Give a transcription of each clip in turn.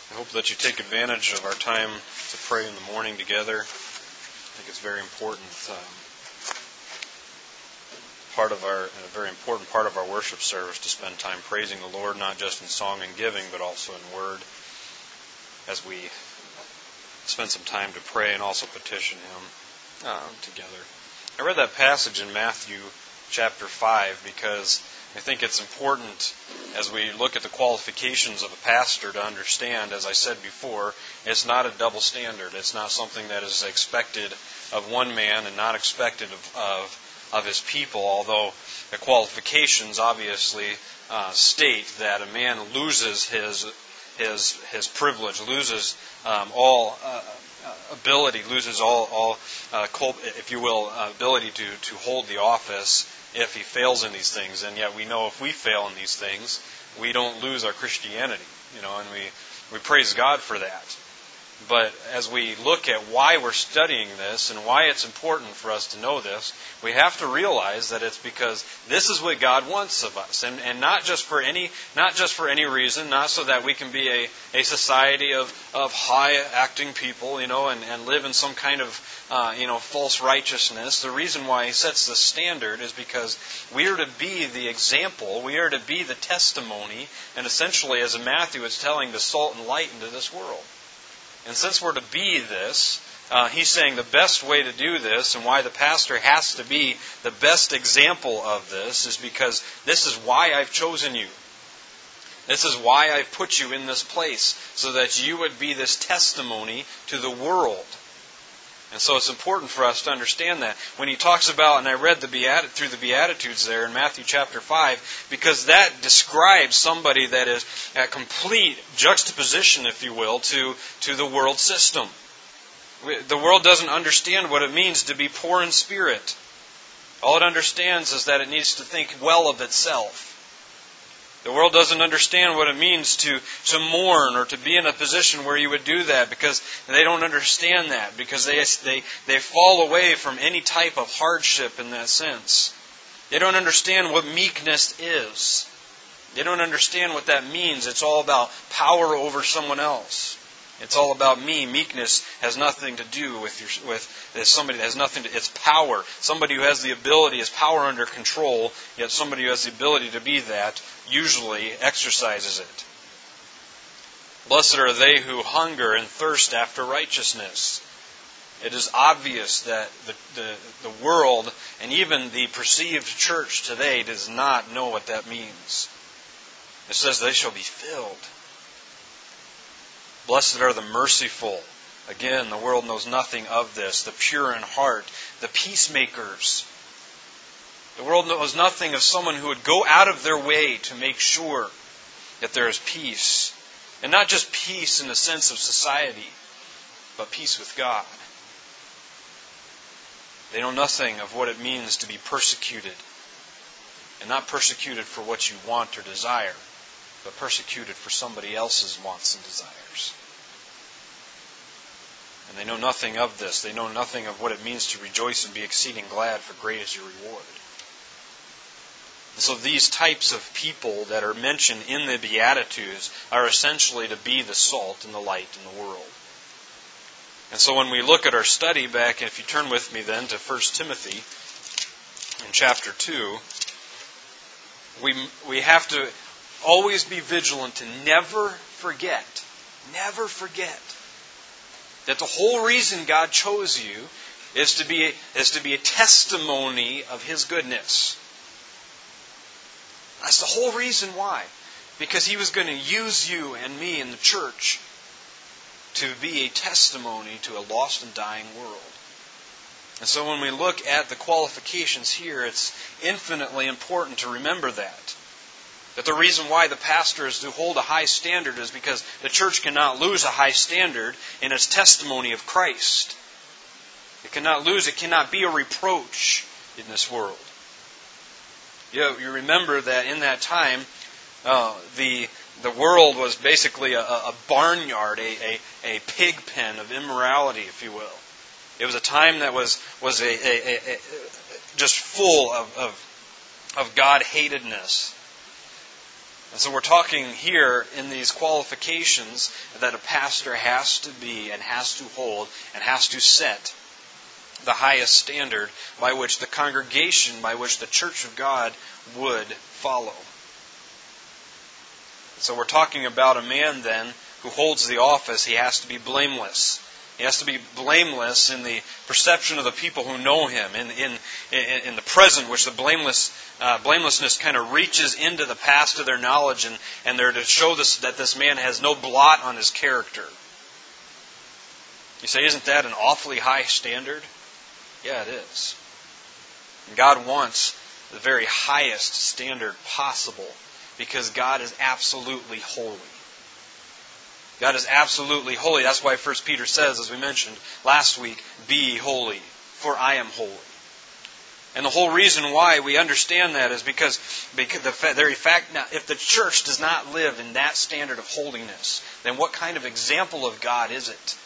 I hope that you take advantage of our time to pray in the morning together. I think it's very important. A very important part of our worship service to spend time praising the Lord, not just in song and giving, but also in word, as we spend some time to pray and also petition Him together. I read that passage in Matthew chapter 5 because I think it's important as we look at the qualifications of a pastor to understand, as I said before, it's not a double standard. It's not something that is expected of one man and not expected of his people, although the qualifications obviously state that a man loses his privilege, loses all ability, loses all if you will, ability to hold the office if he fails in these things. And yet we know if we fail in these things, we don't lose our Christianity, and we praise God for that. But as we look at why we're studying this and why it's important for us to know this, we have to realize that it's because this is what God wants of us, and not just for any reason, not so that we can be a society of high acting people, and live in some kind of false righteousness. The reason why He sets the standard is because we are to be the example, we are to be the testimony, and essentially, as in Matthew, it's telling the salt and light into this world. And since we're to be this, he's saying the best way to do this and why the pastor has to be the best example of this is because this is why I've chosen you. This is why I've put you in this place, so that you would be this testimony to the world. And so it's important for us to understand that. When he talks about, and I read through the Beatitudes there in Matthew chapter 5, because that describes somebody that is a complete juxtaposition, if you will, to the world system. The world doesn't understand what it means to be poor in spirit. All it understands is that it needs to think well of itself. The world doesn't understand what it means to mourn or to be in a position where you would do that, because they don't understand that, because they fall away from any type of hardship in that sense. They don't understand what meekness is. They don't understand what that means. It's all about power over someone else. It's all about me. Meekness has nothing to do with somebody that has nothing to. It's power. Somebody who has the ability is power under control. Yet somebody who has the ability to be that usually exercises it. Blessed are they who hunger and thirst after righteousness. It is obvious that the world and even the perceived church today does not know what that means. It says they shall be filled. Blessed are the merciful. Again, the world knows nothing of this. The pure in heart. The peacemakers. The world knows nothing of someone who would go out of their way to make sure that there is peace. And not just peace in the sense of society, but peace with God. They know nothing of what it means to be persecuted. And not persecuted for what you want or desire, but persecuted for somebody else's wants and desires. And they know nothing of this. They know nothing of what it means to rejoice and be exceeding glad, for great is your reward. And so these types of people that are mentioned in the Beatitudes are essentially to be the salt and the light in the world. And so when we look at our study back, if you turn with me then to 1 Timothy in chapter 2, we have to always be vigilant and never forget that the whole reason God chose you is to be a testimony of His goodness. That's the whole reason why. Because He was going to use you and me in the church to be a testimony to a lost and dying world. And so when we look at the qualifications here, it's infinitely important to remember that. That the reason why the pastor is to hold a high standard is because the church cannot lose a high standard in its testimony of Christ. It cannot be a reproach in this world. You remember that in that time, the world was basically a barnyard, a pig pen of immorality, if you will. It was a time that was just full of God-hatedness. And so we're talking here in these qualifications that a pastor has to be and has to hold and has to set the highest standard by which the congregation, by which the church of God would follow. So we're talking about a man then who holds the office. He has to be blameless. He has to be blameless in the perception of the people who know him, in the present, which the blamelessness kind of reaches into the past of their knowledge, and they're to show that this man has no blot on his character. You say, isn't that an awfully high standard? Yeah, it is. And God wants the very highest standard possible, because God is absolutely holy. God is absolutely holy. That's why 1 Peter says, as we mentioned last week, be holy, for I am holy. And the whole reason why we understand that is because the very fact, now, if the church does not live in that standard of holiness, then what kind of example of God is it?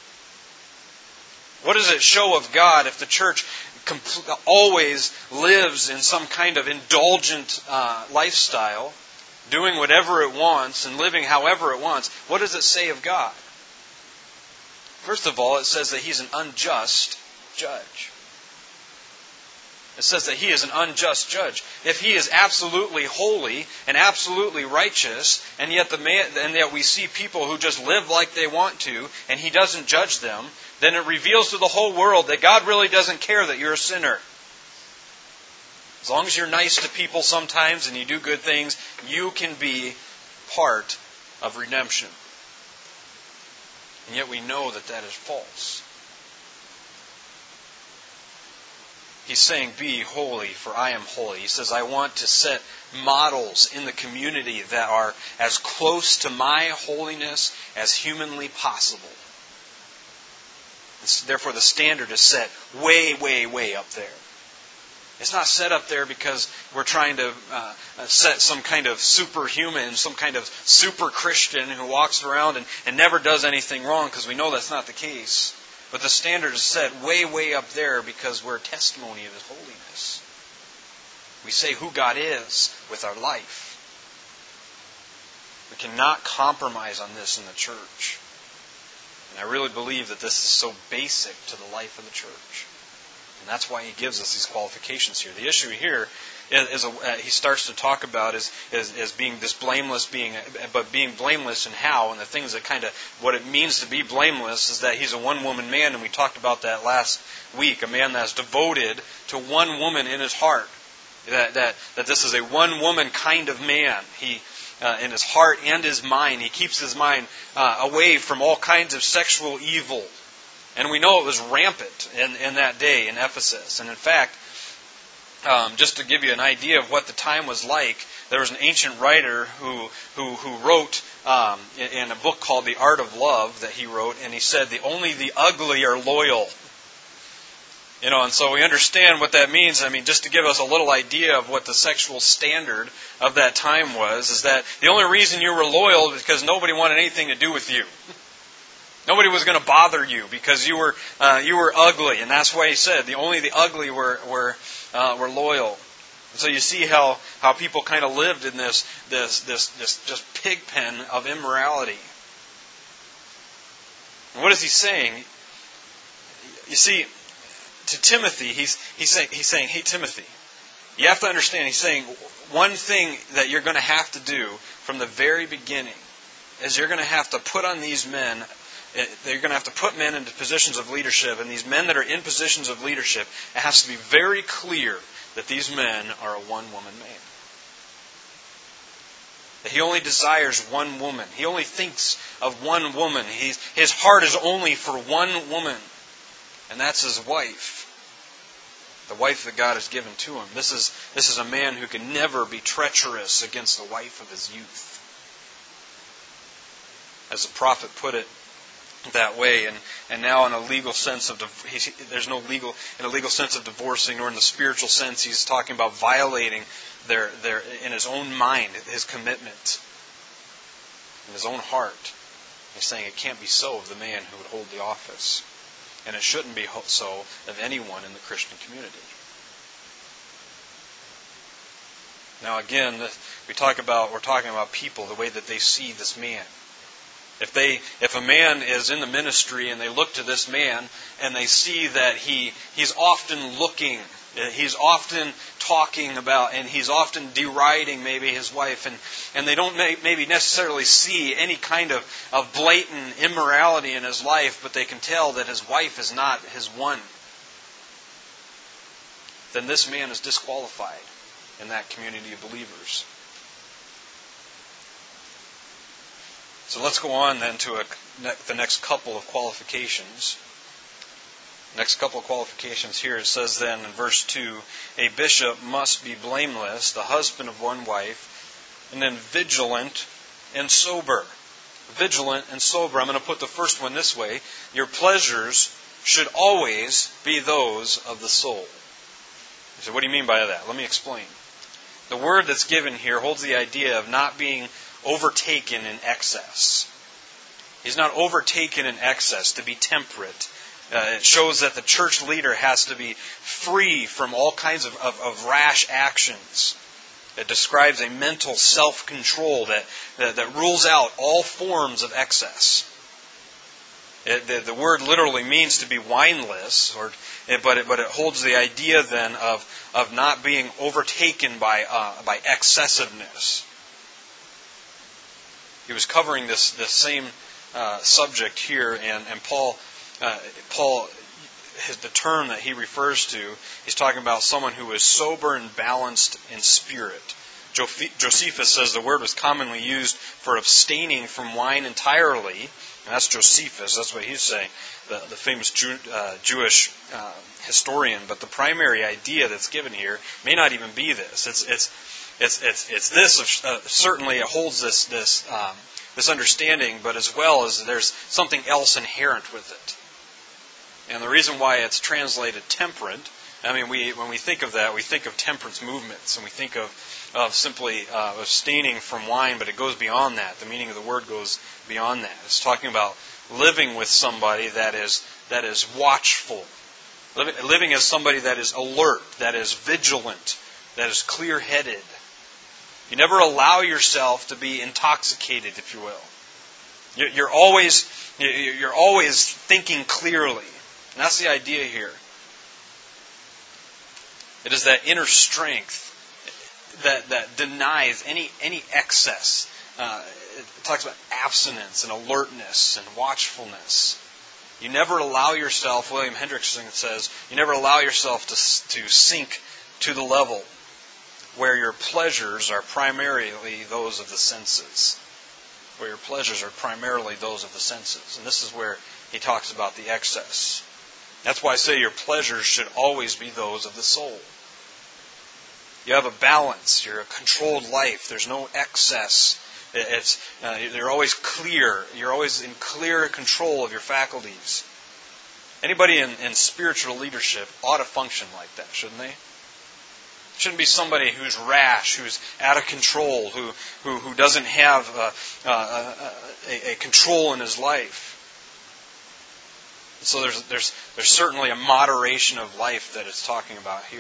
What does it show of God if the church always lives in some kind of indulgent lifestyle, doing whatever it wants and living however it wants? What does it say of God? First of all, it says that He's an unjust judge. It says that He is an unjust judge. If He is absolutely holy and absolutely righteous, and yet we see people who just live like they want to, and He doesn't judge them, then it reveals to the whole world that God really doesn't care that you're a sinner. As long as you're nice to people sometimes and you do good things, you can be part of redemption. And yet we know that that is false. He's saying, be holy, for I am holy. He says, I want to set models in the community that are as close to my holiness as humanly possible. Therefore, the standard is set way, way, way up there. It's not set up there because we're trying to set some kind of superhuman, some kind of super Christian who walks around and never does anything wrong, because we know that's not the case. But the standard is set way, way up there because we're a testimony of His holiness. We say who God is with our life. We cannot compromise on this in the church. And I really believe that this is so basic to the life of the church. And that's why he gives us these qualifications here. The issue here is he starts to talk about is being this blameless, but being blameless in how, and the things that kind of, what it means to be blameless is that he's a one-woman man, and we talked about that last week, a man that's devoted to one woman in his heart. That this is a one-woman kind of man. He, in his heart and his mind, he keeps his mind away from all kinds of sexual evil. And we know it was rampant in that day in Ephesus. And in fact, just to give you an idea of what the time was like, there was an ancient writer who wrote in a book called The Art of Love that he wrote, and he said, only the ugly are loyal. And so we understand what that means. I mean, just to give us a little idea of what the sexual standard of that time was, is that the only reason you were loyal is because nobody wanted anything to do with you. Nobody was going to bother you because you were ugly, and that's why he said only the ugly were loyal. And so you see how people kind of lived in this just pig pen of immorality. And what is he saying? You see, to Timothy, he's saying, hey Timothy, you have to understand. He's saying one thing that you're going to have to do from the very beginning is you're going to have to put on these men. They're going to have to put men into positions of leadership, and these men that are in positions of leadership, it has to be very clear that these men are a one-woman man. That he only desires one woman. He only thinks of one woman. His heart is only for one woman, and that's his wife. The wife that God has given to him. This is a man who can never be treacherous against the wife of his youth. As the prophet put it, that way, and now in a legal sense of there's no legal in a legal sense of divorcing, or in the spiritual sense he's talking about violating their in his own mind, his commitment in his own heart. He's saying it can't be so of the man who would hold the office, and it shouldn't be so of anyone in the Christian community. Now again, we're talking about people, the way that they see this man. If a man is in the ministry and they look to this man and they see that he's often looking, he's often talking about, and he's often deriding maybe his wife, and they don't maybe necessarily see any kind of blatant immorality in his life, but they can tell that his wife is not his one, then this man is disqualified in that community of believers. So let's go on then to the next couple of qualifications. Next couple of qualifications here. It says then in verse 2, a bishop must be blameless, the husband of one wife, and then vigilant and sober. Vigilant and sober. I'm going to put the first one this way. Your pleasures should always be those of the soul. You say, what do you mean by that? Let me explain. The word that's given here holds the idea of not being overtaken in excess. He's not overtaken in excess, to be temperate. It shows that the church leader has to be free from all kinds of rash actions. It describes a mental self-control that rules out all forms of excess. The word literally means to be wineless, but it holds the idea then of not being overtaken by excessiveness. He was covering this same subject here, and Paul, the term that he refers to, he's talking about someone who is sober and balanced in spirit. Josephus says the word was commonly used for abstaining from wine entirely, and that's Josephus, that's what he's saying, the famous Jewish historian. But the primary idea that's given here may not even be this. It's this. Certainly, it holds this understanding, but as well as there's something else inherent with it. And the reason why it's translated temperate, I mean, when we think of that, we think of temperance movements, and we think of simply abstaining from wine, but it goes beyond that. The meaning of the word goes beyond that. It's talking about living with somebody that is watchful, living as somebody that is alert, that is vigilant, that is clear-headed. You never allow yourself to be intoxicated, if you will. You're always thinking clearly. And that's the idea here. It is that inner strength that denies any excess. It talks about abstinence and alertness and watchfulness. You never allow yourself, William Hendrickson says, you never allow yourself to sink to the level where your pleasures are primarily those of the senses. Where your pleasures are primarily those of the senses. And this is where he talks about the excess. That's why I say your pleasures should always be those of the soul. You have a balance. You're a controlled life. There's no excess. You're always clear. You're always in clear control of your faculties. Anybody in spiritual leadership ought to function like that, shouldn't they? Shouldn't be somebody who's rash, who's out of control, who doesn't have a control in his life. So there's certainly a moderation of life that it's talking about here.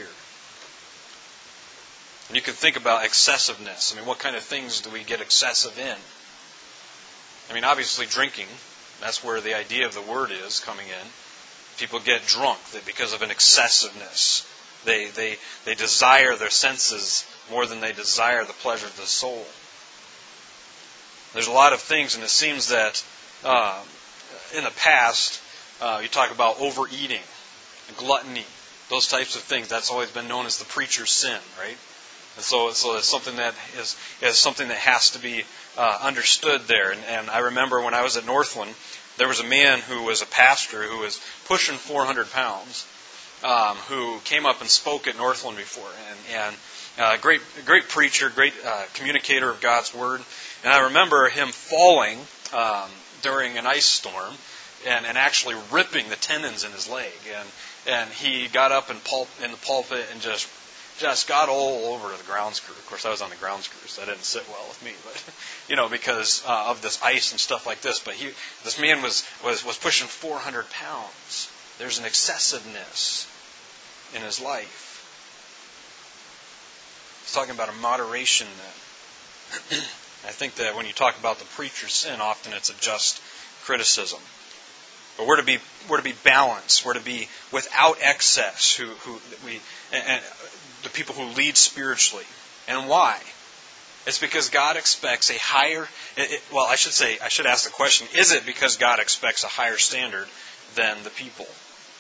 And you can think about excessiveness. I mean, what kind of things do we get excessive in? I mean, obviously drinking. That's where the idea of the word is coming in. People get drunk because of an excessiveness. They desire their senses more than they desire the pleasure of the soul. There's a lot of things, and it seems that in the past, you talk about overeating, gluttony, those types of things. That's always been known as the preacher's sin, right? And so it's something that is something that has to be understood there. And I remember when I was at Northland, there was a man who was a pastor who was pushing 400 pounds, who came up and spoke at Northland before, and great preacher, great communicator of God's word. And I remember him falling during an ice storm and actually ripping the tendons in his leg. And he got up in the pulpit and just got all over the grounds crew. Of course, I was on the grounds crew, so that didn't sit well with me. But because of this ice and stuff like this. But this man was pushing 400 pounds. There's an excessiveness in his life. He's talking about a moderation then. I think that when you talk about the preacher's sin, often it's a just criticism. But we're to be balanced. We're to be without excess. And the people who lead spiritually. And why? It's because God expects a higher. I should ask the question: is it because God expects a higher standard than the people?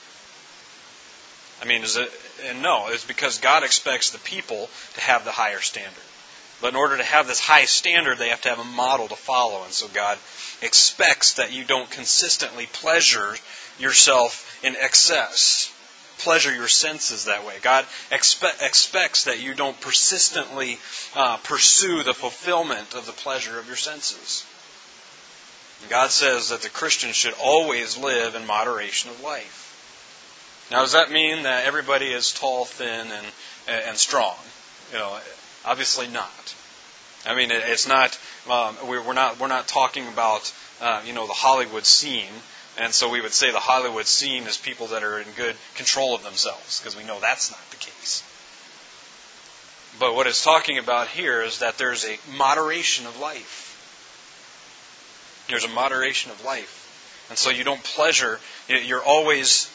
I mean, is it? And no, it's because God expects the people to have the higher standard. But in order to have this high standard, they have to have a model to follow. And so God expects that you don't consistently pleasure yourself in excess. Pleasure your senses that way. God expects that you don't persistently pursue the fulfillment of the pleasure of your senses. And God says that the Christian should always live in moderation of life. Now, does that mean that everybody is tall, thin, and strong? Obviously not. I mean, it's not. We're not talking about the Hollywood scene, and so we would say the Hollywood scene is people that are in good control of themselves, because we know that's not the case. But what it's talking about here is that there's a moderation of life. There's a moderation of life, and so you don't pleasure. You're always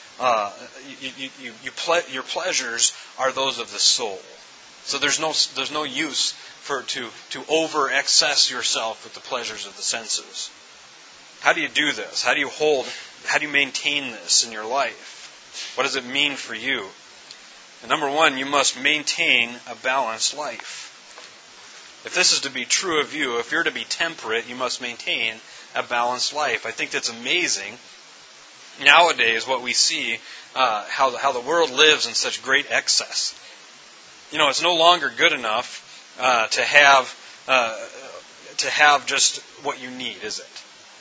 your pleasures are those of the soul. So there's no use to over excess yourself with the pleasures of the senses. How do you do this? How do you maintain this in your life? What does it mean for you? And number one, you must maintain a balanced life. If this is to be true of you, if you're to be temperate, you must maintain a balanced life. I think that's amazing. Nowadays, what we see, how the world lives in such great excess. It's no longer good enough to have just what you need, is it?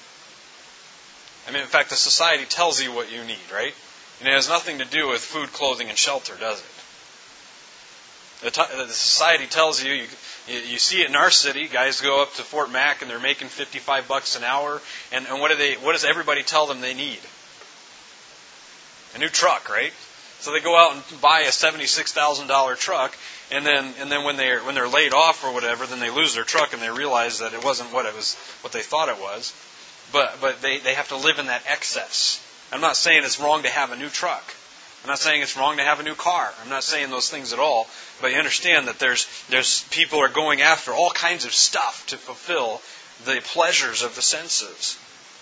I mean, in fact, the society tells you what you need, right? And it has nothing to do with food, clothing, and shelter, does it? The society tells you see it in our city. Guys go up to Fort Mac and they're making $55 an hour, and what does everybody tell them they need? A new truck, right? So they go out and buy a $76,000 truck, and then when they're laid off or whatever, then they lose their truck and they realize that it wasn't what they thought it was. But they have to live in that excess. I'm not saying it's wrong to have a new truck. I'm not saying it's wrong to have a new car. I'm not saying those things at all. But you understand that there's people are going after all kinds of stuff to fulfill the pleasures of the senses.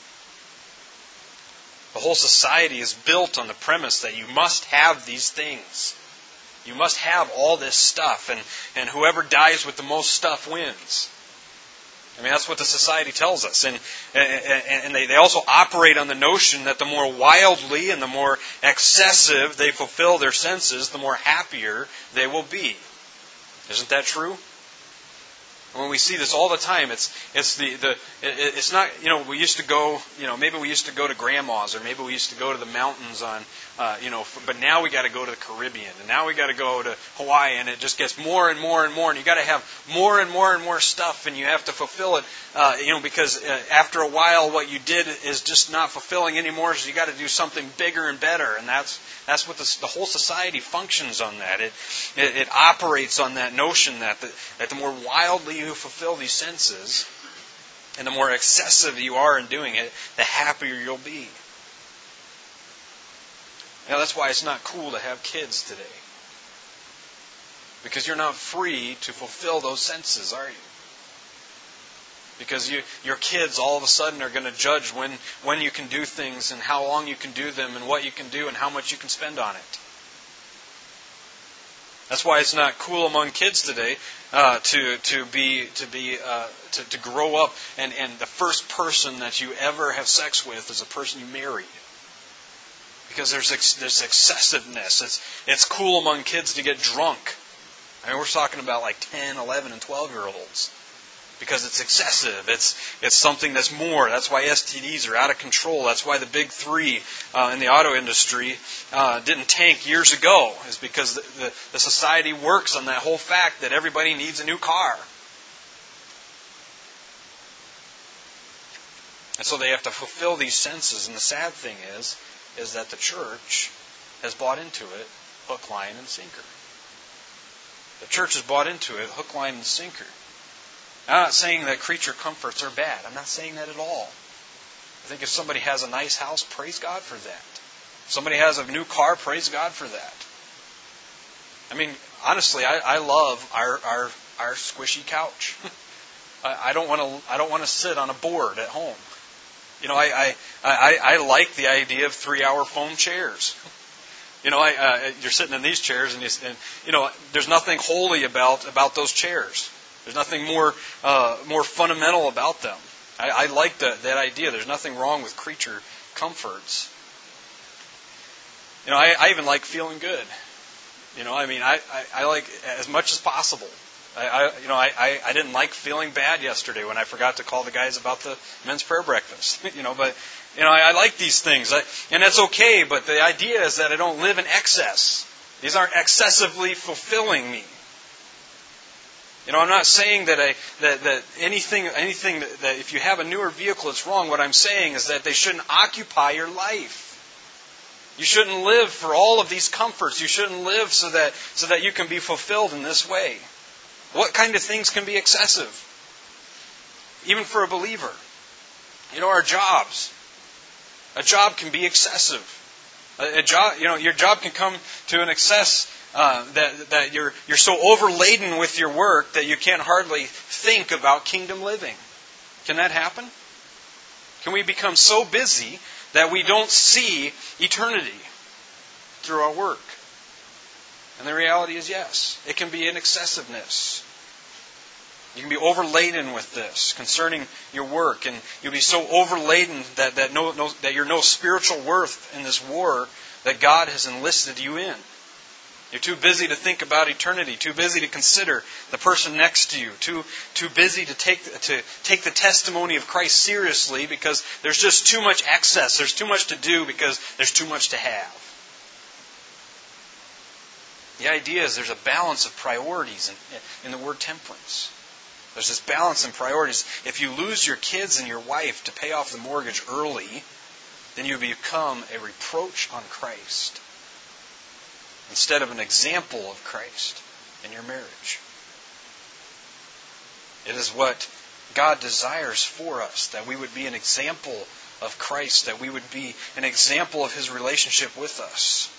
The whole society is built on the premise that you must have these things. You must have all this stuff, and whoever dies with the most stuff wins. I mean, that's what the society tells us. And they also operate on the notion that the more wildly and the more excessive they fulfill their senses, the more happier they will be. Isn't that true? When we see this all the time, it's not, we used to go, maybe we used to go to grandma's, or maybe we used to go to the mountains on, but now we got to go to the Caribbean, and now we got to go to Hawaii, and it just gets more and more and more, and you got to have more and more and more stuff, and you have to fulfill it, because after a while, what you did is just not fulfilling anymore, so you got to do something bigger and better, and that's what the whole society functions on that. It operates on that notion that the more wildly you fulfill these senses, and the more excessive you are in doing it, the happier you'll be. Now, that's why it's not cool to have kids today. Because you're not free to fulfill those senses, are you? Because your kids all of a sudden are going to judge when you can do things, and how long you can do them, and what you can do, and how much you can spend on it. That's why it's not cool among kids today to grow up and the first person that you ever have sex with is a person you married. Because there's excessiveness. It's cool among kids to get drunk. I mean, we're talking about like 10, 11, and 12-year-olds. Because it's excessive. It's something that's more. That's why STDs are out of control. That's why the big three in the auto industry didn't tank years ago. Is because the society works on that whole fact that everybody needs a new car. And so they have to fulfill these senses. And the sad thing is that the church has bought into it, hook, line, and sinker. The church has bought into it, hook, line, and sinker. I'm not saying that creature comforts are bad. I'm not saying that at all. I think if somebody has a nice house, praise God for that. If somebody has a new car, praise God for that. I mean, honestly, I love our squishy couch. I don't want to sit on a board at home. You know, I like the idea of 3-hour foam chairs. You know, you're sitting in these chairs, and you know, there's nothing holy about those chairs. There's nothing more fundamental about them. I like that idea. There's nothing wrong with creature comforts. You know, I even like feeling good. You know, I mean, I like as much as possible. I didn't like feeling bad yesterday when I forgot to call the guys about the men's prayer breakfast. You know, but you know, I like these things, and that's okay. But the idea is that I don't live in excess. These aren't excessively fulfilling me. You know, I'm not saying that anything that if you have a newer vehicle, it's wrong. What I'm saying is that they shouldn't occupy your life. You shouldn't live for all of these comforts. You shouldn't live so that you can be fulfilled in this way. What kind of things can be excessive? Even for a believer. You know, our jobs. A job can be excessive. A job, you know, your job can come to an excess that you're so overladen with your work that you can't hardly think about kingdom living. Can that happen? Can we become so busy that we don't see eternity through our work? And the reality is yes. It can be an excessiveness. You can be overladen with this concerning your work, and you'll be so overladen that you're no spiritual worth in this war that God has enlisted you in. You're too busy to think about eternity, too busy to consider the person next to you, too busy to take the testimony of Christ seriously because there's just too much excess. There's too much to do because there's too much to have. The idea is there's a balance of priorities in the word temperance. There's this balance in priorities. If you lose your kids and your wife to pay off the mortgage early, then you become a reproach on Christ instead of an example of Christ in your marriage. It is what God desires for us, that we would be an example of Christ, that we would be an example of His relationship with us.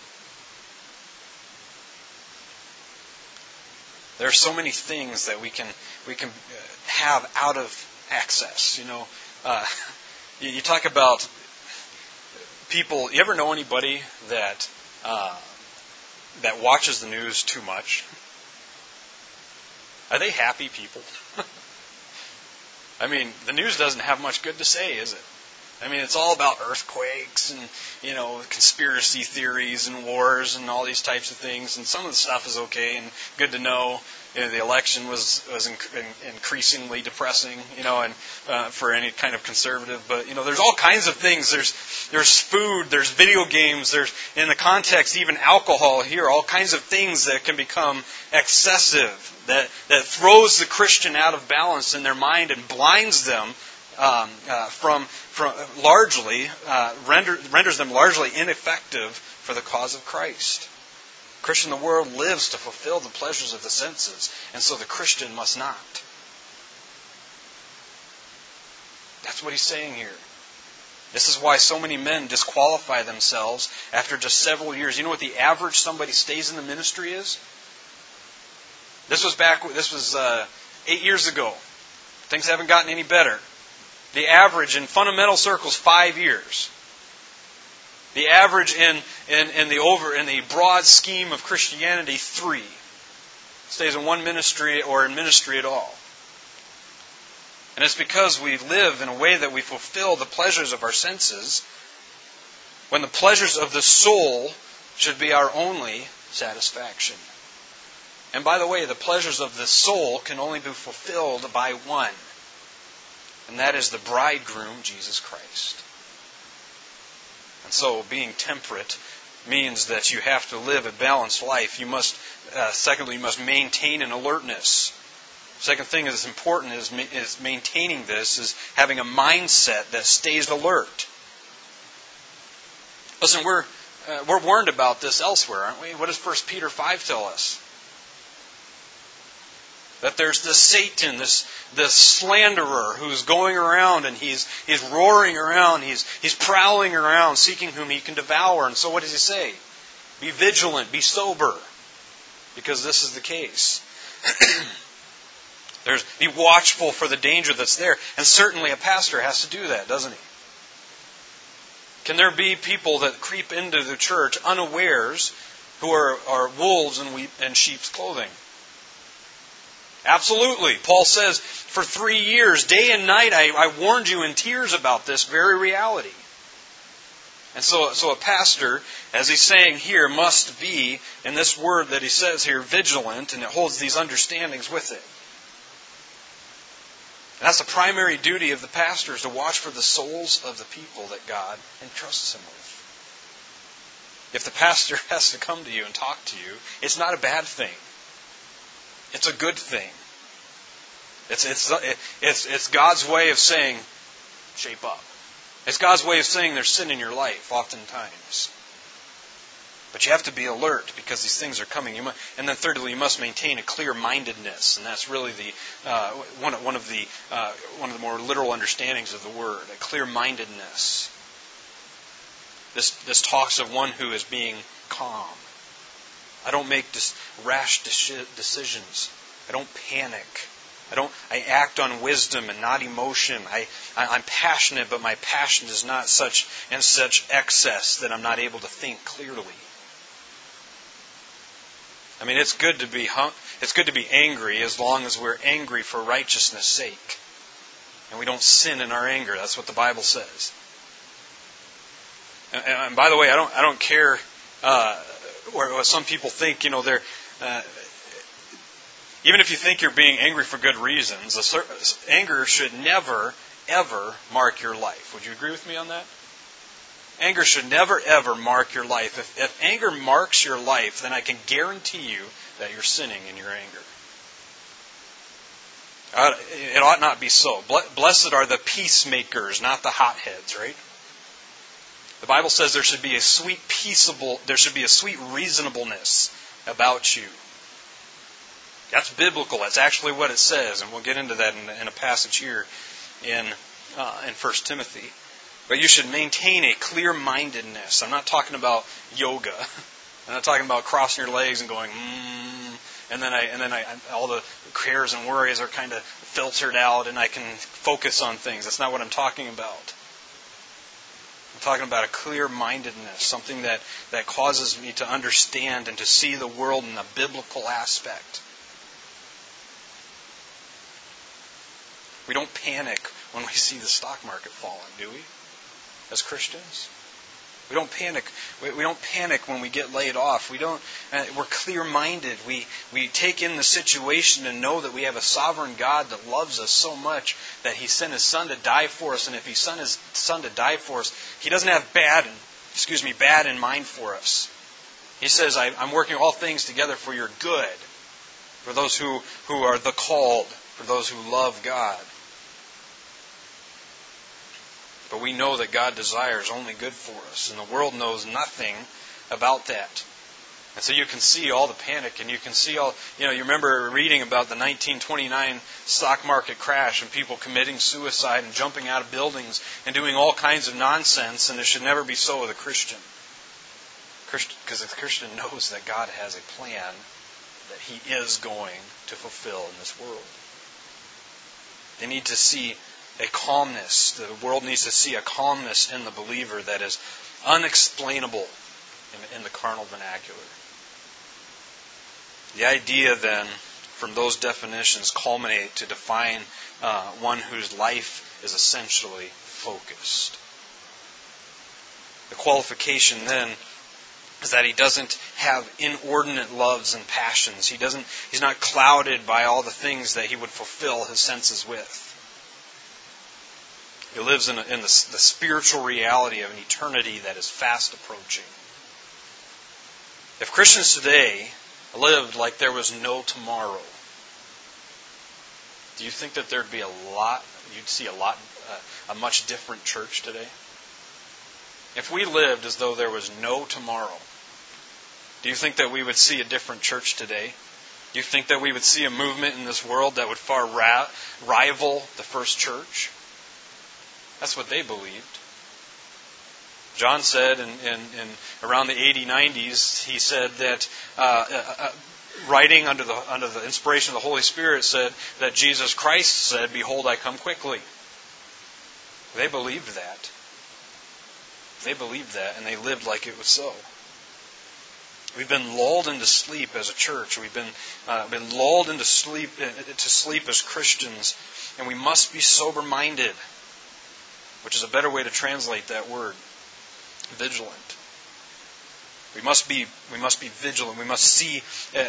There are so many things that we can have out of access. You know, you talk about people. You ever know anybody that watches the news too much? Are they happy people? I mean, the news doesn't have much good to say, is it? I mean, it's all about earthquakes and, you know, conspiracy theories and wars and all these types of things. And some of the stuff is okay and good to know. You know, the election was increasingly depressing, you know, and for any kind of conservative. But, you know, there's all kinds of things. There's food, there's video games, there's, in the context, even alcohol here, all kinds of things that can become excessive, that throws the Christian out of balance in their mind and blinds them from largely, renders them largely ineffective for the cause of Christ. The Christian in the world lives to fulfill the pleasures of the senses, and so the Christian must not. That's what he's saying here. This is why so many men disqualify themselves after just several years. You know what the average somebody stays in the ministry is? This was 8 years ago. Things haven't gotten any better. The average in fundamental circles, 5 years. The average in the broad scheme of Christianity, 3. Stays in one ministry or in ministry at all. And it's because we live in a way that we fulfill the pleasures of our senses, when the pleasures of the soul should be our only satisfaction. And by the way, the pleasures of the soul can only be fulfilled by one. And that is the bridegroom, Jesus Christ. And so, being temperate means that you have to live a balanced life. You must, secondly, you must maintain an alertness. Second thing that is important is maintaining this, is having a mindset that stays alert. Listen, we're warned about this elsewhere, aren't we? What does 1 Peter 5 tell us? That there's this Satan, this slanderer who's going around and he's roaring around, he's prowling around, seeking whom he can devour. And so what does he say? Be vigilant, be sober, because this is the case. Be watchful for the danger that's there. And certainly a pastor has to do that, doesn't he? Can there be people that creep into the church unawares who are wolves in sheep's clothing? Absolutely. Paul says, for 3 years, day and night, I warned you in tears about this very reality. And so a pastor, as he's saying here, must be, in this word that he says here, vigilant, and it holds these understandings with it. And that's the primary duty of the pastor, is to watch for the souls of the people that God entrusts him with. If the pastor has to come to you and talk to you, it's not a bad thing. It's a good thing. It's God's way of saying, shape up. It's God's way of saying there's sin in your life, oftentimes. But you have to be alert because these things are coming. And then thirdly, you must maintain a clear-mindedness, and that's really one of the more literal understandings of the word, a clear-mindedness. This talks of one who is being calm. I don't make rash decisions. I don't panic. I act on wisdom and not emotion. I'm passionate, but my passion is not such excess that I'm not able to think clearly. I mean, it's good to be angry as long as we're angry for righteousness' sake, and we don't sin in our anger. That's what the Bible says. And by the way, I don't care. Or some people think, they're even if you think you're being angry for good reasons, anger should never, ever mark your life. Would you agree with me on that? Anger should never, ever mark your life. If anger marks your life, then I can guarantee you that you're sinning in your anger. It ought not be so. Blessed are the peacemakers, not the hotheads, right? The Bible says there should be a sweet reasonableness about you. That's biblical. That's actually what it says, and we'll get into that in a passage here in 1 Timothy. But you should maintain a clear-mindedness. I'm not talking about yoga. I'm not talking about crossing your legs and going, and then all the cares and worries are kind of filtered out, and I can focus on things. That's not what I'm talking about. I'm talking about a clear-mindedness, something that causes me to understand and to see the world in a biblical aspect. We don't panic when we see the stock market falling, do we? As Christians, we don't panic. We don't panic when we get laid off. We're clear-minded. We take in the situation and know that we have a sovereign God that loves us so much that He sent His Son to die for us. And if He sent His Son to die for us, He doesn't have bad in mind for us. He says, "I'm working all things together for your good, for those who are the called, for those who love God." But we know that God desires only good for us, and the world knows nothing about that. And so you can see all the panic, and you can see all, you remember reading about the 1929 stock market crash and people committing suicide and jumping out of buildings and doing all kinds of nonsense, and it should never be so with a Christian. Because the Christian knows that God has a plan that He is going to fulfill in this world. They need to see a calmness. The world needs to see a calmness in the believer that is unexplainable in the carnal vernacular. The idea then, from those definitions, culminate to define one whose life is essentially focused. The qualification then is that he doesn't have inordinate loves and passions. He's not clouded by all the things that he would fulfill his senses with. He lives in the spiritual reality of an eternity that is fast approaching. If Christians today lived like there was no tomorrow, do you think that there'd be you'd see a much different church today? If we lived as though there was no tomorrow, do you think that we would see a different church today? You think that we would see a movement in this world that would far rival the first church? That's what they believed. John said in around the 80s, 90s, he said that writing under the inspiration of the Holy Spirit said that Jesus Christ said, "Behold, I come quickly." They believed that. They believed that, and they lived like it was so. We've been lulled into sleep as a church. We've been lulled into sleep as Christians, and we must be sober-minded, which is a better way to translate that word, vigilant. We must be vigilant. We must seek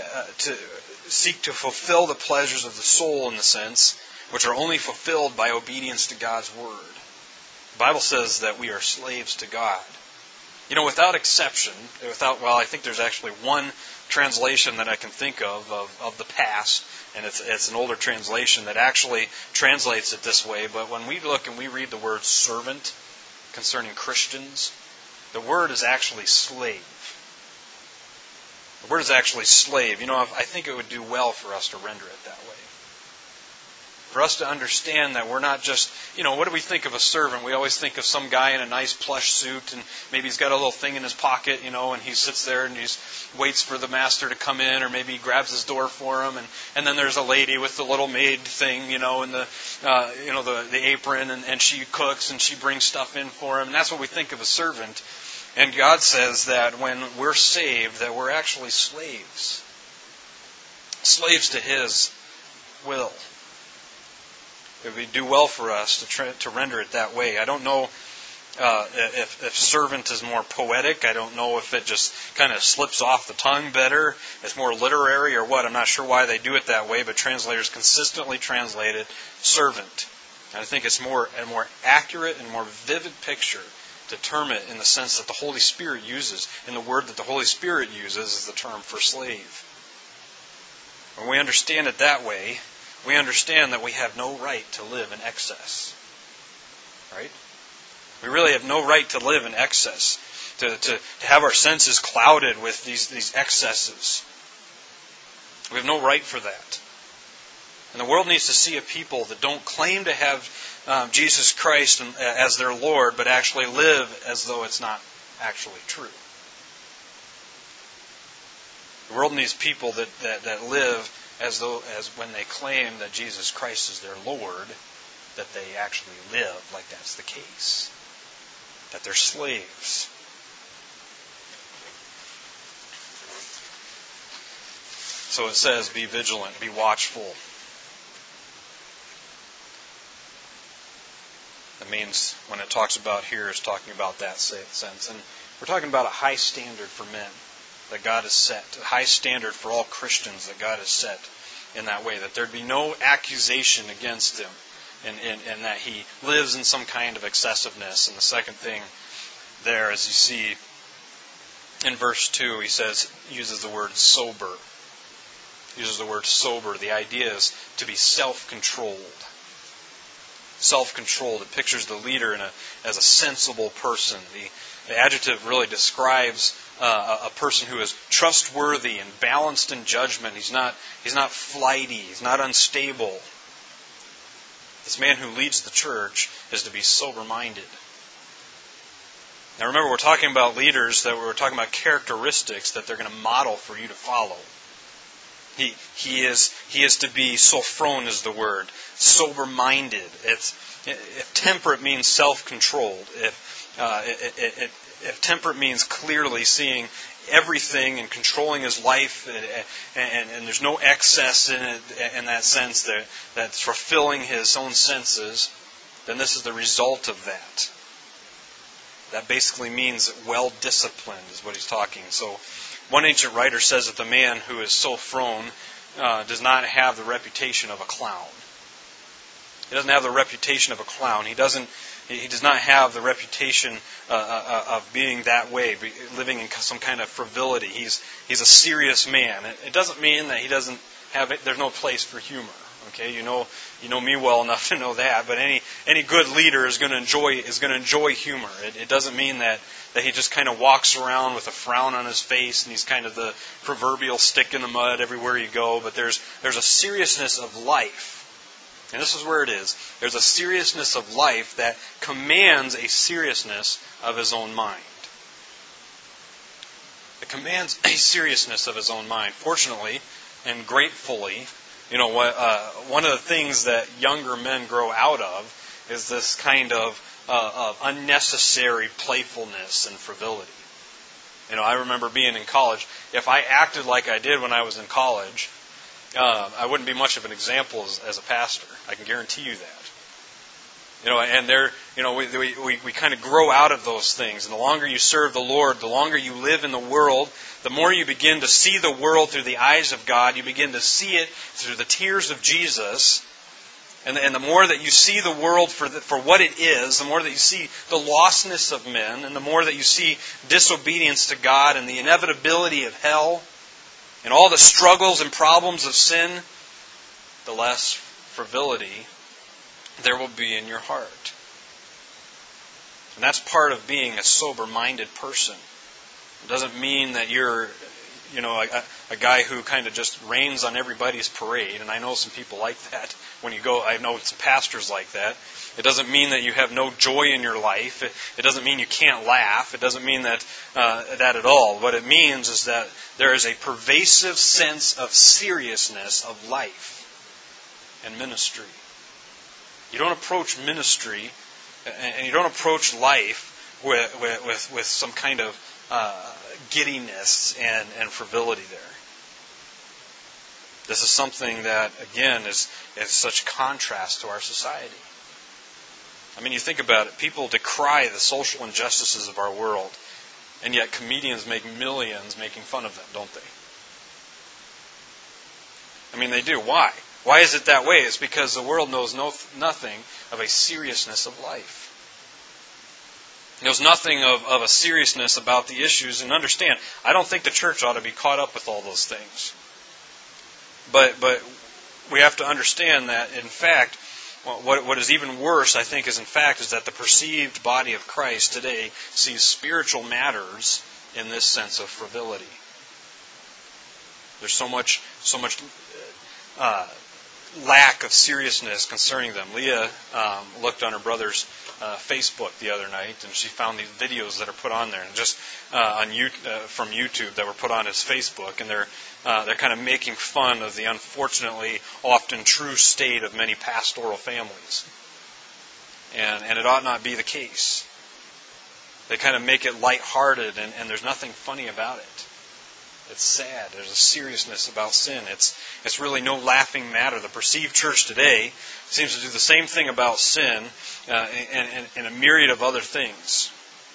to fulfill the pleasures of the soul, in the sense, which are only fulfilled by obedience to God's word. The Bible says that we are slaves to God. Without exception, I think there's actually one translation that I can think of the past, and it's an older translation that actually translates it this way. But when we look and we read the word servant concerning Christians, the word is actually slave. The word is actually slave. I think it would do well for us to render it that way. For us to understand that we're not just, what do we think of a servant? We always think of some guy in a nice plush suit, and maybe he's got a little thing in his pocket, and he sits there and he waits for the master to come in, or maybe he grabs his door for him, and then there's a lady with the little maid thing, and the apron, and she cooks and she brings stuff in for him, and that's what we think of a servant. And God says that when we're saved, that we're actually slaves. Slaves to His will. It would do well for us to render it that way. I don't know if servant is more poetic. I don't know if it just kind of slips off the tongue better. It's more literary or what. I'm not sure why they do it that way, but translators consistently translate it servant. And I think it's a more accurate and more vivid picture to term it in the sense that the Holy Spirit uses. And the word that the Holy Spirit uses is the term for slave. When we understand it that way, we understand that we have no right to live in excess. Right? We really have no right to live in excess. To have our senses clouded with these excesses. We have no right for that. And the world needs to see a people that don't claim to have Jesus Christ as their Lord, but actually live as though it's not actually true. The world needs people that live as when they claim that Jesus Christ is their Lord, that they actually live like that's the case. That they're slaves. So it says, be vigilant, be watchful. That means, when it talks about here, it's talking about that sense. And we're talking about a high standard for men that God has set, a high standard for all Christians that God has set in that way, that there'd be no accusation against him and that he lives in some kind of excessiveness. And the second thing there, as you see in verse 2, he uses the word sober. He uses the word sober. The idea is to be self-controlled. Self-controlled. It pictures the leader as a sensible person. The adjective really describes a person who is trustworthy and balanced in judgment. He's not flighty. He's not unstable. This man who leads the church is to be sober-minded. Now remember, we're talking about leaders, that we're talking about characteristics that they're going to model for you to follow. He is to be sophron is the word, sober-minded. If temperate means self-controlled, if temperate means clearly seeing everything and controlling his life, and there's no excess in it, in that sense that's fulfilling his own senses, then this is the result of that. That basically means well-disciplined is what he's talking. So one ancient writer says that the man who is sophron does not have the reputation of a clown. He doesn't have the reputation of a clown. He does not have the reputation of being that way, living in some kind of frivolity. He's a serious man. It doesn't mean that he doesn't have it. There's no place for humor, Okay, you know me well enough to know that. But any good leader is going to enjoy humor. It doesn't mean that he just kind of walks around with a frown on his face and he's kind of the proverbial stick in the mud everywhere you go. But there's a seriousness of life, and this is where it is. There's a seriousness of life that commands a seriousness of his own mind. It commands a seriousness of his own mind. Fortunately and gratefully, one of the things that younger men grow out of is this kind of unnecessary playfulness and frivolity. I remember being in college. If I acted like I did when I was in college, I wouldn't be much of an example as a pastor. I can guarantee you that. And we kind of grow out of those things. And the longer you serve the Lord, the longer you live in the world, the more you begin to see the world through the eyes of God. You begin to see it through the tears of Jesus. And the more that you see the world for what it is, the more that you see the lostness of men, and the more that you see disobedience to God and the inevitability of hell, and all the struggles and problems of sin, the less frivolity there will be in your heart. And that's part of being a sober-minded person. It doesn't mean that you're, a guy who kind of just rains on everybody's parade. And I know some people like that. When you go, I know some pastors like that. It doesn't mean that you have no joy in your life. It doesn't mean you can't laugh. It doesn't mean that at all. What it means is that there is a pervasive sense of seriousness of life and ministry. You don't approach ministry and you don't approach life with some kind of giddiness and frivolity there. This is something that, again, is such contrast to our society. I mean, you think about it. People decry the social injustices of our world, and yet comedians make millions making fun of them, don't they? I mean, they do. Why? Why is it that way? It's because the world knows nothing of a seriousness of life. It knows nothing of a seriousness about the issues. And understand, I don't think the church ought to be caught up with all those things. But we have to understand that, in fact, what is even worse, I think, is that the perceived body of Christ today sees spiritual matters in this sense of frivolity. There's so much lack of seriousness concerning them. Leah looked on her brother's Facebook the other night, and she found these videos that are put on there, and just from YouTube that were put on his Facebook, and they're kind of making fun of the unfortunately often true state of many pastoral families, and it ought not be the case. They kind of make it lighthearted, and there's nothing funny about it. It's sad. There's a seriousness about sin. It's really no laughing matter. The perceived church today seems to do the same thing about sin and a myriad of other things.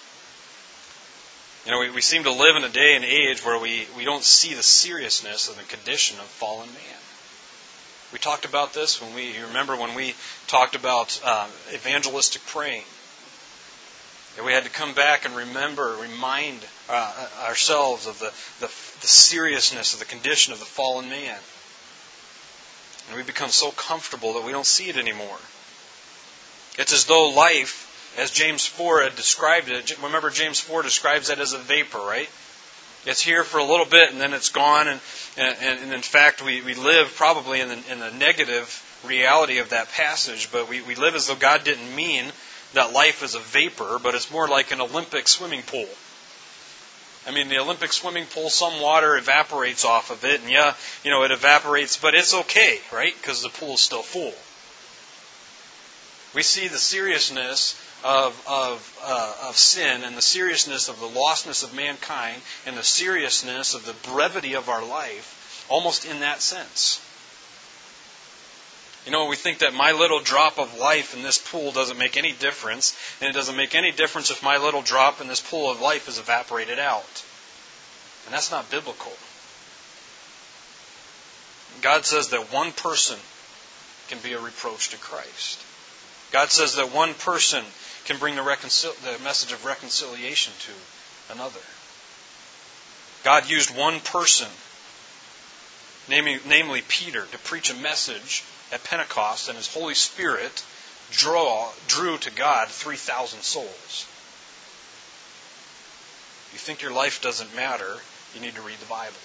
We seem to live in a day and age where we don't see the seriousness of the condition of fallen man. We talked about this when we talked about evangelistic praying. And we had to come back and remind ourselves of the seriousness of the condition of the fallen man. And we become so comfortable that we don't see it anymore. It's as though life, as James 4 had described it, remember James 4 describes that as a vapor, right? It's here for a little bit and then it's gone. And in fact, we live probably in the negative reality of that passage, but we live as though God didn't mean that life is a vapor, but it's more like an Olympic swimming pool. I mean, the Olympic swimming pool, some water evaporates off of it, and it evaporates, but it's okay, right? Because the pool is still full. We see the seriousness of sin and the seriousness of the lostness of mankind and the seriousness of the brevity of our life almost in that sense. We think that my little drop of life in this pool doesn't make any difference, and it doesn't make any difference if my little drop in this pool of life is evaporated out. And that's not biblical. God says that one person can be a reproach to Christ. God says that one person can bring the message of reconciliation to another. God used one person namely Peter, to preach a message at Pentecost, and his Holy Spirit drew to God 3,000 souls. If you think your life doesn't matter, you need to read the Bible.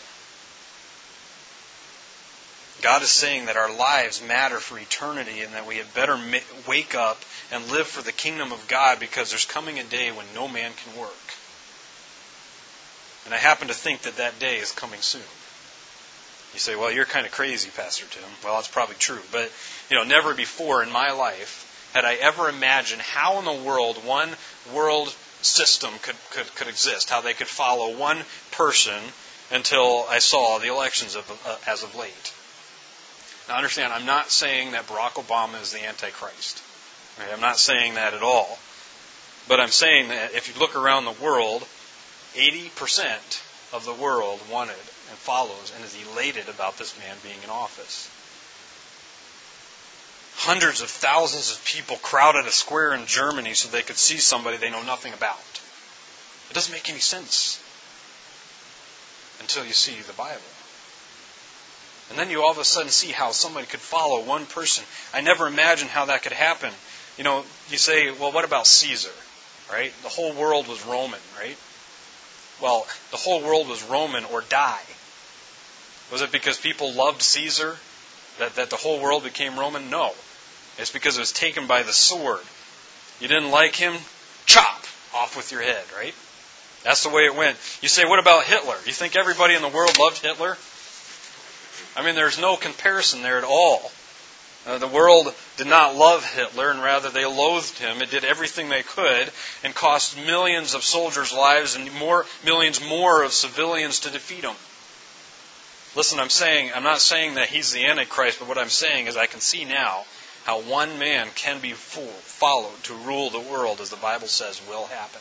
God is saying that our lives matter for eternity and that we had better wake up and live for the kingdom of God, because there's coming a day when no man can work. And I happen to think that that day is coming soon. You say, well, you're kind of crazy, Pastor Tim. Well, that's probably true. But, never before in my life had I ever imagined how in the world one world system could exist, how they could follow one person, until I saw the elections as of late. Now understand, I'm not saying that Barack Obama is the Antichrist. Right? I'm not saying that at all. But I'm saying that if you look around the world, 80% of the world wanted and follows and is elated about this man being in office. Hundreds of thousands of people crowded a square in Germany so they could see somebody they know nothing about. It doesn't make any sense until you see the Bible. And then you all of a sudden see how somebody could follow one person. I never imagined how that could happen. You say, well, what about Caesar? Right? The whole world was Roman, right? Well, the whole world was Roman or die. Was it because people loved Caesar that the whole world became Roman? No. It's because it was taken by the sword. You didn't like him? Chop! Off with your head, right? That's the way it went. You say, what about Hitler? You think everybody in the world loved Hitler? I mean, there's no comparison there at all. The world did not love Hitler, and rather they loathed him. It did everything they could and cost millions of soldiers' lives and millions more of civilians to defeat him. Listen, I'm not saying that he's the Antichrist, but what I'm saying is I can see now how one man can be followed to rule the world, as the Bible says will happen.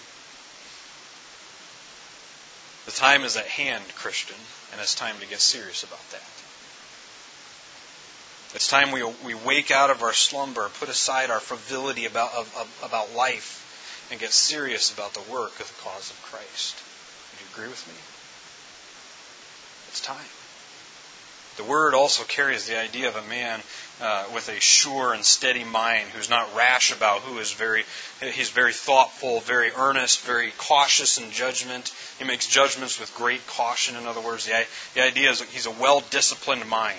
The time is at hand, Christian, and it's time to get serious about that. It's time we wake out of our slumber, put aside our frivolity about life, and get serious about the work of the cause of Christ. Would you agree with me? It's time. The word also carries the idea of a man with a sure and steady mind, who's not rash about, he's very thoughtful, very earnest, very cautious in judgment. He makes judgments with great caution. In other words, the idea is that he's a well-disciplined mind.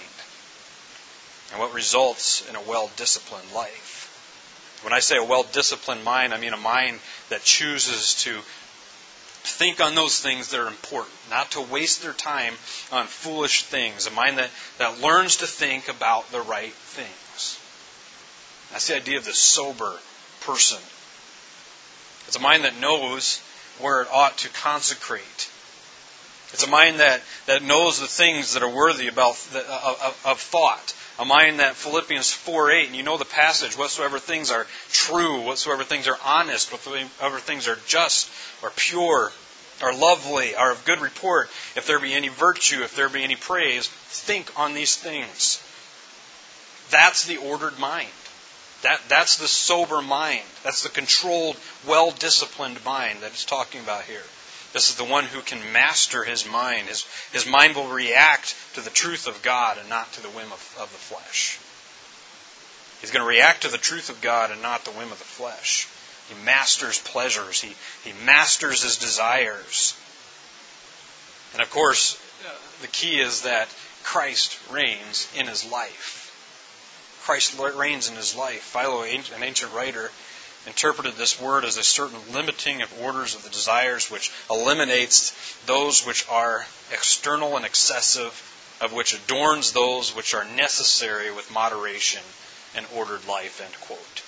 And what results in a well-disciplined life? When I say a well-disciplined mind, I mean a mind that chooses to think on those things that are important, not to waste their time on foolish things. A mind that learns to think about the right things. That's the idea of the sober person. It's a mind that knows where it ought to consecrate. It's a mind that knows the things that are worthy of thought. A mind that Philippians 4:8, and you know the passage, whatsoever things are true, whatsoever things are honest, whatsoever things are just, or pure, or lovely, are of good report, if there be any virtue, if there be any praise, think on these things. That's the ordered mind. That's the sober mind. That's the controlled, well-disciplined mind that it's talking about here. This is the one who can master his mind. His mind will react to the truth of God and not to the whim of the flesh. He's going to react to the truth of God and not the whim of the flesh. He masters pleasures. He masters his desires. And of course, the key is that Christ reigns in his life. Christ reigns in his life. Philo, an ancient writer, interpreted this word as a certain limiting of orders of the desires, which eliminates those which are external and excessive, of which adorns those which are necessary with moderation and ordered life, end quote.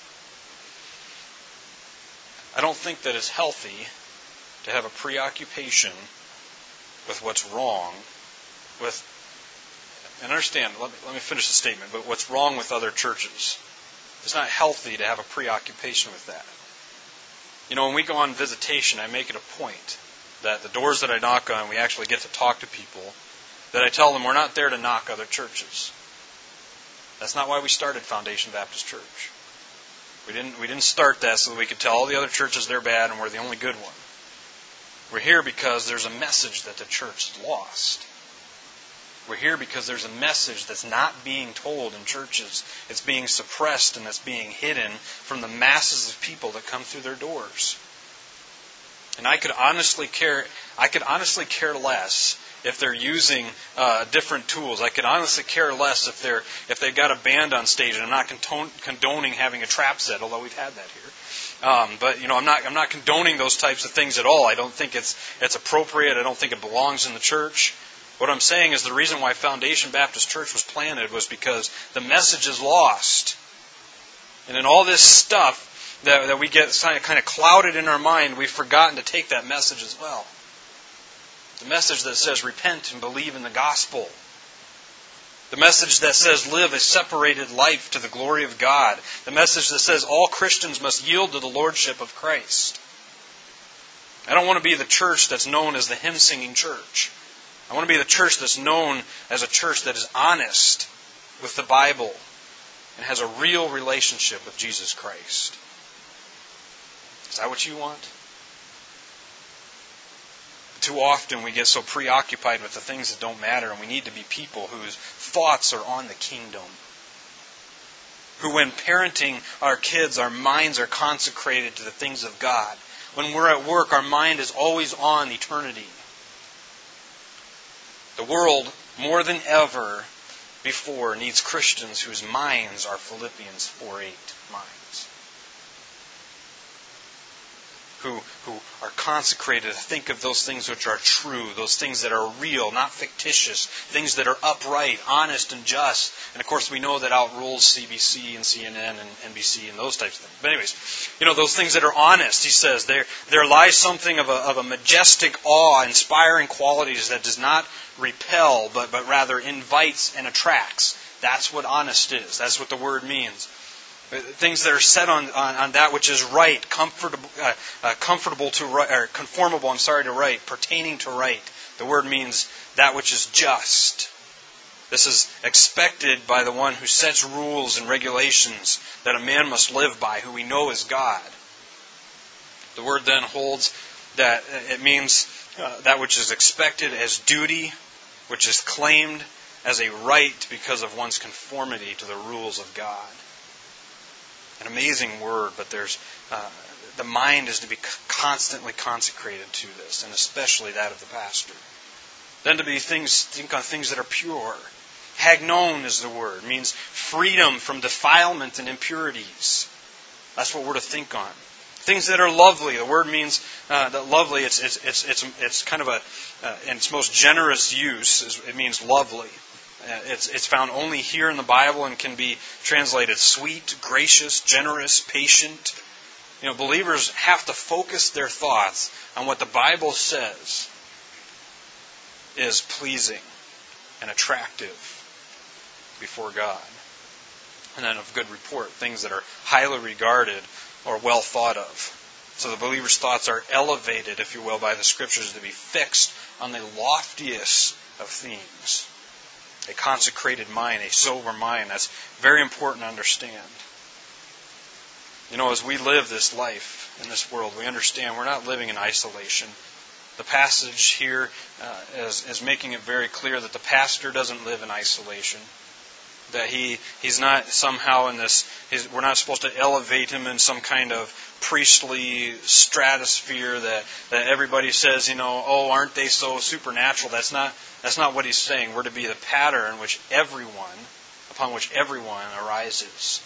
I don't think that it's healthy to have a preoccupation with what's wrong with, and understand, let me finish the statement, but what's wrong with other churches. It's not healthy to have a preoccupation with that. When we go on visitation, I make it a point that the doors that I knock on, we actually get to talk to people, that I tell them we're not there to knock other churches. That's not why we started Foundation Baptist Church. We didn't start that so that we could tell all the other churches they're bad and we're the only good one. We're here because there's a message that the church has lost. We're here because there's a message that's not being told in churches. It's being suppressed and it's being hidden from the masses of people that come through their doors. And I could honestly care less if they're using different tools. I could honestly care less if they've got a band on stage. And I'm not condoning having a trap set, although we've had that here. But I'm not condoning those types of things at all. I don't think it's appropriate. I don't think it belongs in the church. What I'm saying is the reason why Foundation Baptist Church was planted was because the message is lost. And in all this stuff that we get kind of clouded in our mind, we've forgotten to take that message as well. The message that says repent and believe in the gospel. The message that says live a separated life to the glory of God. The message that says all Christians must yield to the lordship of Christ. I don't want to be the church that's known as the hymn-singing church. I want to be the church that's known as a church that is honest with the Bible and has a real relationship with Jesus Christ. Is that what you want? Too often we get so preoccupied with the things that don't matter, and we need to be people whose thoughts are on the kingdom. Who, when parenting our kids, our minds are consecrated to the things of God. When we're at work, our mind is always on eternity. The world, more than ever before, needs Christians whose minds are Philippians 4:8 minds. Who are consecrated to think of those things which are true, those things that are real, not fictitious, things that are upright, honest, and just. And of course we know that outrules CBC and CNN and NBC and those types of things. But anyways, those things that are honest, he says, there lies something of a majestic awe, inspiring qualities that does not repel, but rather invites and attracts. That's what honest is. That's what the word means. Things that are set on that which is right, comfortable to right, or conformable, to right, pertaining to right. The word means that which is just. This is expected by the one who sets rules and regulations that a man must live by, who we know is God. The word then holds that it means that which is expected as duty, which is claimed as a right because of one's conformity to the rules of God. An amazing word, but there's the mind is to be constantly consecrated to this, and especially that of the pastor. Then to think on things that are pure. Hagnon is the word. It means freedom from defilement and impurities. That's what we're to think on. Things that are lovely. The word means that lovely. It's kind of in its most generous use. It means lovely. It's found only here in the Bible and can be translated sweet, gracious, generous, patient. Believers have to focus their thoughts on what the Bible says is pleasing and attractive before God. And then of good report, things that are highly regarded or well thought of. So the believer's thoughts are elevated, if you will, by the Scriptures to be fixed on the loftiest of themes. A consecrated mind, a sober mind. That's very important to understand. As we live this life in this world, we understand we're not living in isolation. The passage here is making it very clear that the pastor doesn't live in isolation. That he's not somehow in this, we're not supposed to elevate him in some kind of priestly stratosphere that everybody says, aren't they so supernatural? That's not what he's saying. We're to be the pattern upon which everyone arises.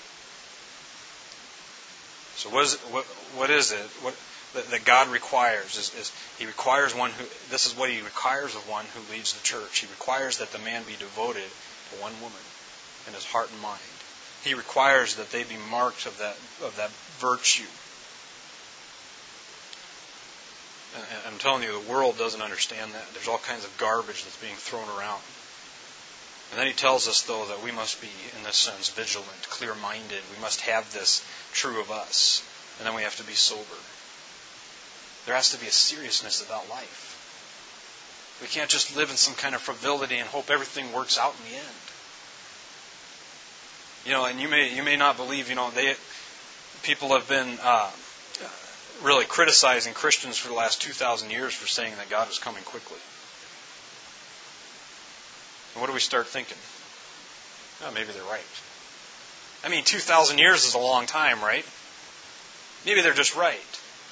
So what is it? What that God requires is He requires this is what He requires of one who leads the church. He requires that the man be devoted to one woman in his heart and mind. He requires that they be marked of that virtue. And I'm telling you, the world doesn't understand that. There's all kinds of garbage that's being thrown around. And then he tells us, though, that we must be, in this sense, vigilant, clear-minded. We must have this true of us. And then we have to be sober. There has to be a seriousness about life. We can't just live in some kind of frivolity and hope everything works out in the end. And you may not believe, people have been really criticizing Christians for the last 2,000 years for saying that God is coming quickly. And what do we start thinking? Oh, maybe they're right. 2,000 years is a long time, right? Maybe they're just right.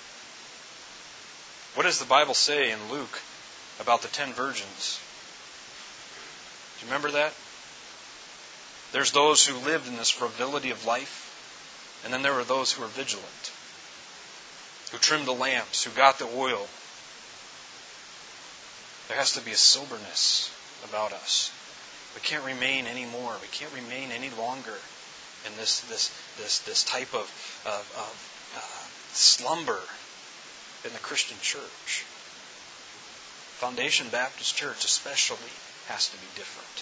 What does the Bible say in Luke about the 10 virgins? Do you remember that? There's those who lived in this frivolity of life, and then there were those who were vigilant, who trimmed the lamps, who got the oil. There has to be a soberness about us. We can't remain anymore. We can't remain any longer in this type of slumber in the Christian church. Foundation Baptist Church especially has to be different.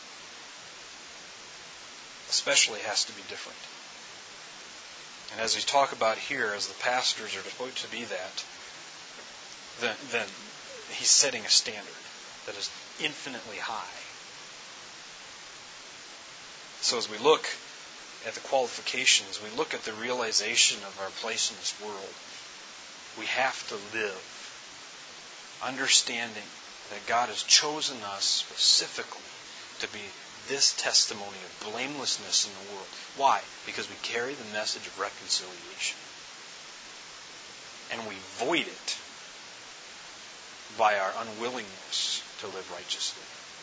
Especially has to be different. And as we talk about here, as the pastors are supposed to be that, then he's setting a standard that is infinitely high. So as we look at the qualifications, we look at the realization of our place in this world, we have to live understanding that God has chosen us specifically to be this testimony of blamelessness in the world. Why? Because we carry the message of reconciliation. And we void it by our unwillingness to live righteously.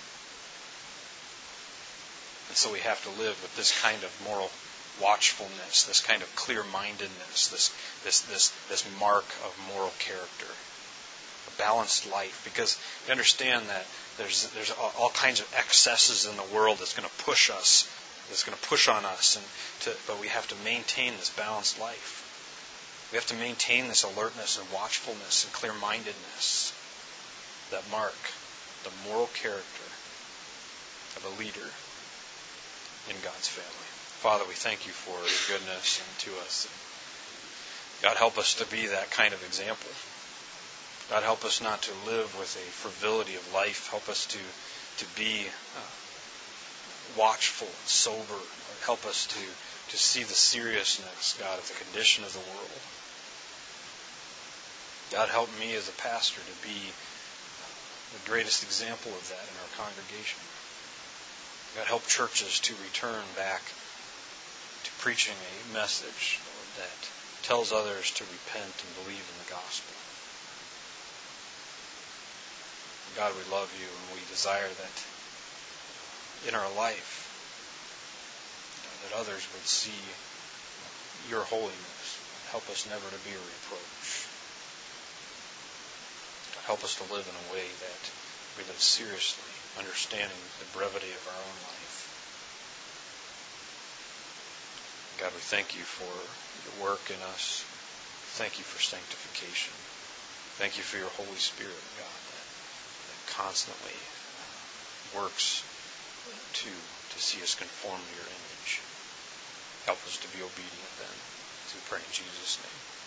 And so we have to live with this kind of moral watchfulness, this kind of clear-mindedness, this mark of moral character, a balanced life. Because we understand that there's all kinds of excesses in the world that's going to push us, that's going to push on us, but we have to maintain this balanced life. We have to maintain this alertness and watchfulness and clear-mindedness that mark the moral character of a leader in God's family. Father, we thank you for your goodness and to us. God, help us to be that kind of example. God, help us not to live with a frivolity of life. Help us to be watchful and sober. Help us to see the seriousness, God, of the condition of the world. God, help me as a pastor to be the greatest example of that in our congregation. God, help churches to return back to preaching a message, Lord, that tells others to repent and believe in the gospel. God, we love you and we desire that in our life, that others would see your holiness. Help us never to be a reproach. Help us to live in a way that we live seriously, understanding the brevity of our own life. God, we thank you for your work in us. Thank you for sanctification. Thank you for your Holy Spirit, God, that constantly works to see us conform to your image. Help us to be obedient then. As we pray in Jesus' name.